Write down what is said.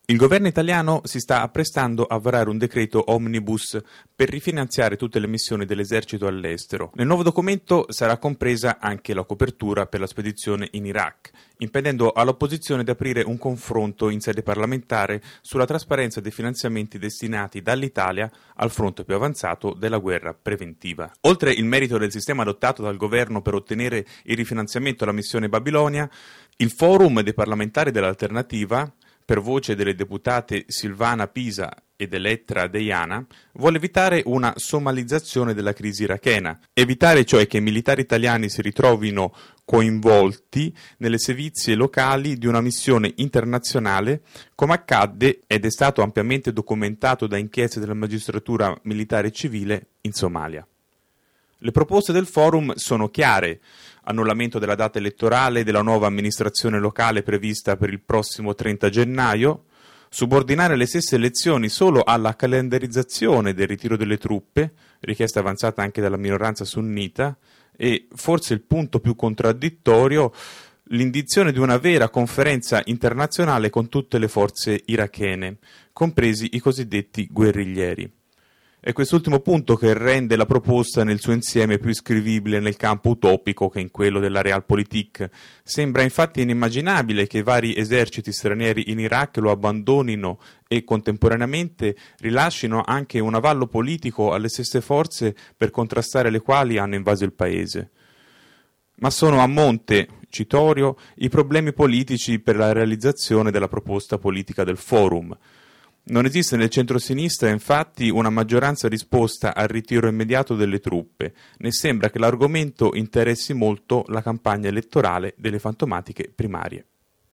Il governo italiano si sta apprestando a varare un decreto omnibus per rifinanziare tutte le missioni dell'esercito all'estero. Nel nuovo documento sarà compresa anche la copertura per la spedizione in Iraq, impedendo all'opposizione di aprire un confronto in sede parlamentare sulla trasparenza dei finanziamenti destinati dall'Italia al fronte più avanzato della guerra preventiva. Oltre il merito del sistema adottato dal governo per ottenere il rifinanziamento alla missione Babilonia, il forum dei parlamentari dell'Alternativa, per voce delle deputate Silvana Pisa ed Elettra Deiana, vuole evitare una somalizzazione della crisi irachena, evitare cioè che i militari italiani si ritrovino coinvolti nelle sevizie locali di una missione internazionale, come accadde ed è stato ampiamente documentato da inchieste della magistratura militare e civile in Somalia. Le proposte del forum sono chiare: annullamento della data elettorale della nuova amministrazione locale prevista per il prossimo 30 gennaio, subordinare le stesse elezioni solo alla calendarizzazione del ritiro delle truppe, richiesta avanzata anche dalla minoranza sunnita, e, forse il punto più contraddittorio, l'indizione di una vera conferenza internazionale con tutte le forze irachene, compresi i cosiddetti guerriglieri. È quest'ultimo punto che rende la proposta nel suo insieme più iscrivibile nel campo utopico che in quello della realpolitik. Sembra infatti inimmaginabile che vari eserciti stranieri in Iraq lo abbandonino e contemporaneamente rilascino anche un avallo politico alle stesse forze per contrastare le quali hanno invaso il paese. Ma sono a monte, citorio, i problemi politici per la realizzazione della proposta politica del forum. Non esiste nel centro-sinistra, infatti, una maggioranza disposta al ritiro immediato delle truppe, né sembra che l'argomento interessi molto la campagna elettorale delle fantomatiche primarie.